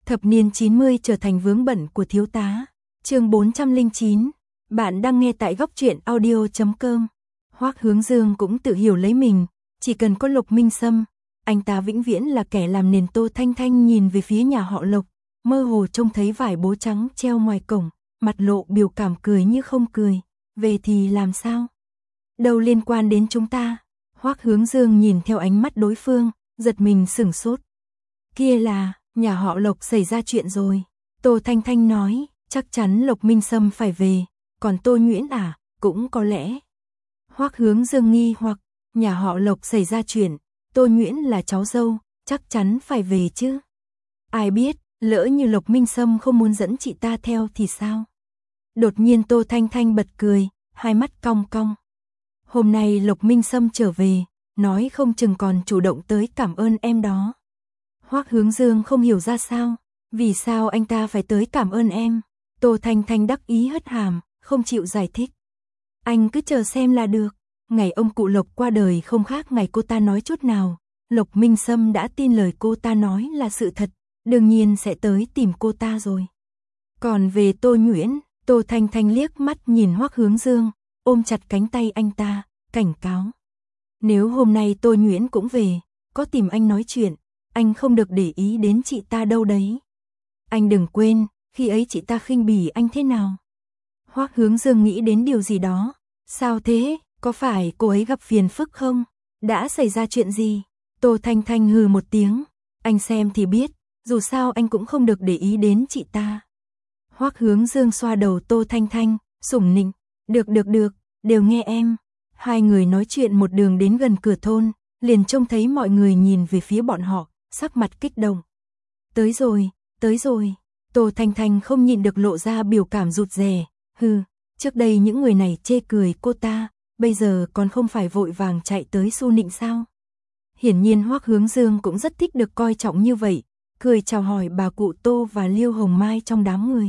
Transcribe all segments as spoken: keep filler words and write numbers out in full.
Thập niên chín mươi trở thành vướng bận của thiếu tá. Chương bốn trăm lẻ chín. Bạn đang nghe tại góc truyện audio chấm com. Hoắc Hướng Dương cũng tự hiểu lấy mình, chỉ cần có Lục Minh Sâm, anh ta vĩnh viễn là kẻ làm nền. Tô Thanh Thanh nhìn về phía nhà họ Lục, mơ hồ trông thấy vải bố trắng treo ngoài cổng, mặt lộ biểu cảm cười như không cười. Về thì làm sao? Đâu liên quan đến chúng ta? Hoắc Hướng Dương nhìn theo ánh mắt đối phương, giật mình sửng sốt. Kia là, nhà họ Lục xảy ra chuyện rồi. Tô Thanh Thanh nói, chắc chắn Lục Minh Sâm phải về, còn Tô Nhuyễn à, cũng có lẽ. Hoắc Hướng Dương nghi hoặc, nhà họ Lục xảy ra chuyện, Tô Nhuyễn là cháu dâu, chắc chắn phải về chứ. Ai biết, lỡ như Lục Minh Sâm không muốn dẫn chị ta theo thì sao? Đột nhiên Tô Thanh Thanh bật cười, hai mắt cong cong. Hôm nay Lục Minh Sâm trở về, nói không chừng còn chủ động tới cảm ơn em đó. Hoắc Hướng Dương không hiểu ra sao, vì sao anh ta phải tới cảm ơn em. Tô Thanh Thanh đắc ý hất hàm, không chịu giải thích. Anh cứ chờ xem là được. Ngày ông cụ Lục qua đời không khác ngày cô ta nói chút nào. Lục Minh Sâm đã tin lời cô ta nói là sự thật, đương nhiên sẽ tới tìm cô ta rồi. Còn về Tô Nhuyễn, Tô Thanh Thanh liếc mắt nhìn Hoắc Hướng Dương, ôm chặt cánh tay anh ta, cảnh cáo. Nếu hôm nay Tô Nhuyễn cũng về, có tìm anh nói chuyện, anh không được để ý đến chị ta đâu đấy. Anh đừng quên, khi ấy chị ta khinh bỉ anh thế nào. Hoắc Hướng Dương nghĩ đến điều gì đó. Sao thế, có phải cô ấy gặp phiền phức không? Đã xảy ra chuyện gì? Tô Thanh Thanh hừ một tiếng. Anh xem thì biết, dù sao anh cũng không được để ý đến chị ta. Hoắc Hướng Dương xoa đầu Tô Thanh Thanh, sủng nịnh. Được được được, đều nghe em. Hai người nói chuyện một đường đến gần cửa thôn, liền trông thấy mọi người nhìn về phía bọn họ, sắc mặt kích động. Tới rồi, tới rồi. Tô Thanh Thanh không nhịn được lộ ra biểu cảm rụt rè. Hừ, trước đây những người này chê cười cô ta, bây giờ còn không phải vội vàng chạy tới su nịnh sao? Hiển nhiên Hoắc Hướng Dương cũng rất thích được coi trọng như vậy, cười chào hỏi bà cụ Tô và Liêu Hồng Mai trong đám người.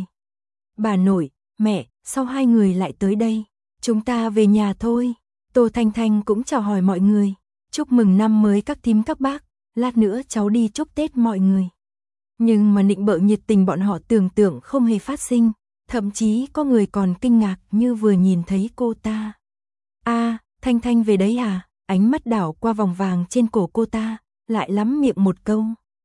Bà nội, mẹ, sao hai người lại tới đây? Chúng ta về nhà thôi. Tô Thanh Thanh cũng chào hỏi mọi người. Chúc mừng năm mới các thím các bác, lát nữa cháu đi chúc Tết mọi người. Nhưng mà nịnh bợ nhiệt tình bọn họ tưởng tượng không hề phát sinh, thậm chí có người còn kinh ngạc như vừa nhìn thấy cô ta. A, à, Thanh Thanh về đấy à? Ánh mắt đảo qua vòng vàng trên cổ cô ta, lại lắm miệng một câu.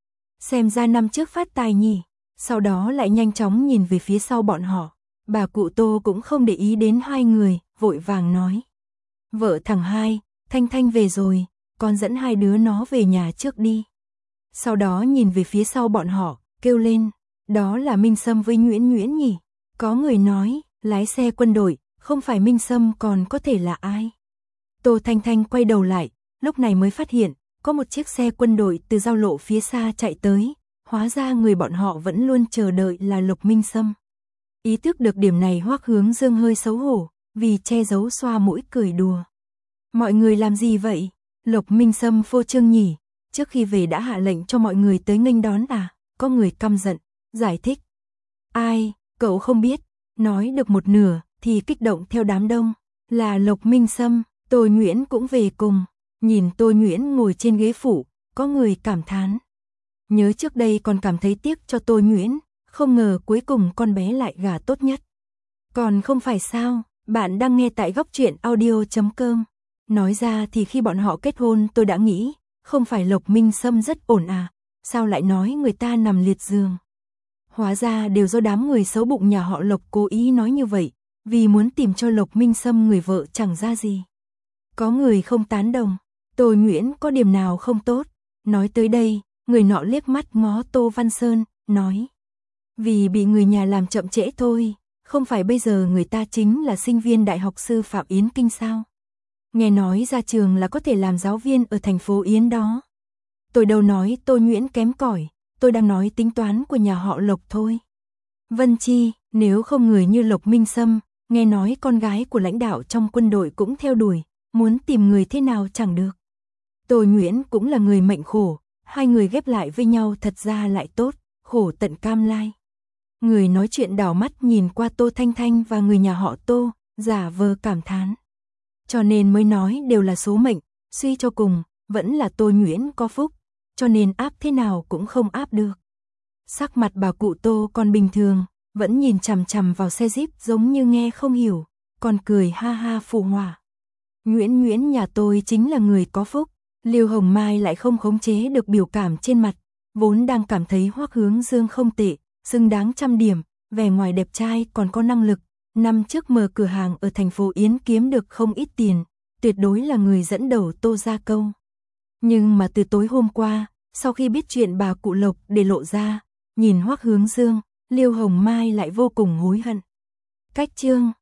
Xem ra năm trước phát tài nhỉ. Sau đó lại nhanh chóng nhìn về phía sau bọn họ. Bà cụ Tô cũng không để ý đến hai người, vội vàng nói. Vợ thằng hai, Thanh Thanh về rồi, con dẫn hai đứa nó về nhà trước đi. Sau đó nhìn về phía sau bọn họ, kêu lên, đó là Minh Sâm với Nhuyễn Nhuyễn nhỉ? Có người nói, lái xe quân đội, không phải Minh Sâm còn có thể là ai? Tô Thanh Thanh quay đầu lại, lúc này mới phát hiện, có một chiếc xe quân đội từ giao lộ phía xa chạy tới, hóa ra người bọn họ vẫn luôn chờ đợi là Lục Minh Sâm. Ý thức được điểm này Hoắc Hướng Dương hơi xấu hổ, vì che giấu xoa mũi cười đùa. Mọi người làm gì vậy? Lục Minh Sâm phô trương nhỉ? Trước khi về đã hạ lệnh cho mọi người tới nghênh đón à? Có người căm giận, giải thích. Ai, cậu không biết, nói được một nửa thì kích động theo đám đông. Là Lục Minh Sâm, Tô Nhuyễn cũng về cùng. Nhìn Tô Nhuyễn ngồi trên ghế phụ, có người cảm thán. Nhớ trước đây còn cảm thấy tiếc cho Tô Nhuyễn, không ngờ cuối cùng con bé lại gả tốt nhất. Còn không phải sao, bạn đang nghe tại góc truyện audio chấm com. Nói ra thì khi bọn họ kết hôn tôi đã nghĩ, không phải Lục Minh Sâm rất ổn à, sao lại nói người ta nằm liệt giường. Hóa ra đều do đám người xấu bụng nhà họ Lục cố ý nói như vậy, vì muốn tìm cho Lục Minh Sâm người vợ chẳng ra gì. Có người không tán đồng, Tô Nhuyễn có điểm nào không tốt. Nói tới đây, người nọ liếc mắt ngó Tô Văn Sơn, nói. Vì bị người nhà làm chậm trễ thôi, không phải bây giờ người ta chính là sinh viên Đại học Sư phạm Yến Kinh sao? Nghe nói ra trường là có thể làm giáo viên ở thành phố Yến đó. Tôi đâu nói Tô Nhuyễn kém cỏi, tôi đang nói tính toán của nhà họ Lục thôi. Vân Chi, nếu không người như Lục Minh Sâm, nghe nói con gái của lãnh đạo trong quân đội cũng theo đuổi, muốn tìm người thế nào chẳng được. Tô Nhuyễn cũng là người mệnh khổ, hai người ghép lại với nhau thật ra lại tốt, khổ tận cam lai. Người nói chuyện đảo mắt nhìn qua Tô Thanh Thanh và người nhà họ Tô, giả vờ cảm thán. Cho nên mới nói đều là số mệnh, suy cho cùng, vẫn là Tô Nhuyễn có phúc, cho nên áp thế nào cũng không áp được. Sắc mặt bà cụ Tô còn bình thường, vẫn nhìn chằm chằm vào xe Jeep giống như nghe không hiểu, còn cười ha ha phụ họa. Nguyễn Nguyễn nhà tôi chính là người có phúc. Liêu Hồng Mai lại không khống chế được biểu cảm trên mặt, vốn đang cảm thấy Hoắc Hướng Dương không tệ, xứng đáng trăm điểm, vẻ ngoài đẹp trai còn có năng lực. Năm trước mở cửa hàng ở thành phố Yến kiếm được không ít tiền, tuyệt đối là người dẫn đầu Tô gia câu. Nhưng mà từ tối hôm qua, sau khi biết chuyện bà cụ Lộc để lộ ra, nhìn Hoắc Hướng Dương, Liêu Hồng Mai lại vô cùng hối hận. Cách chương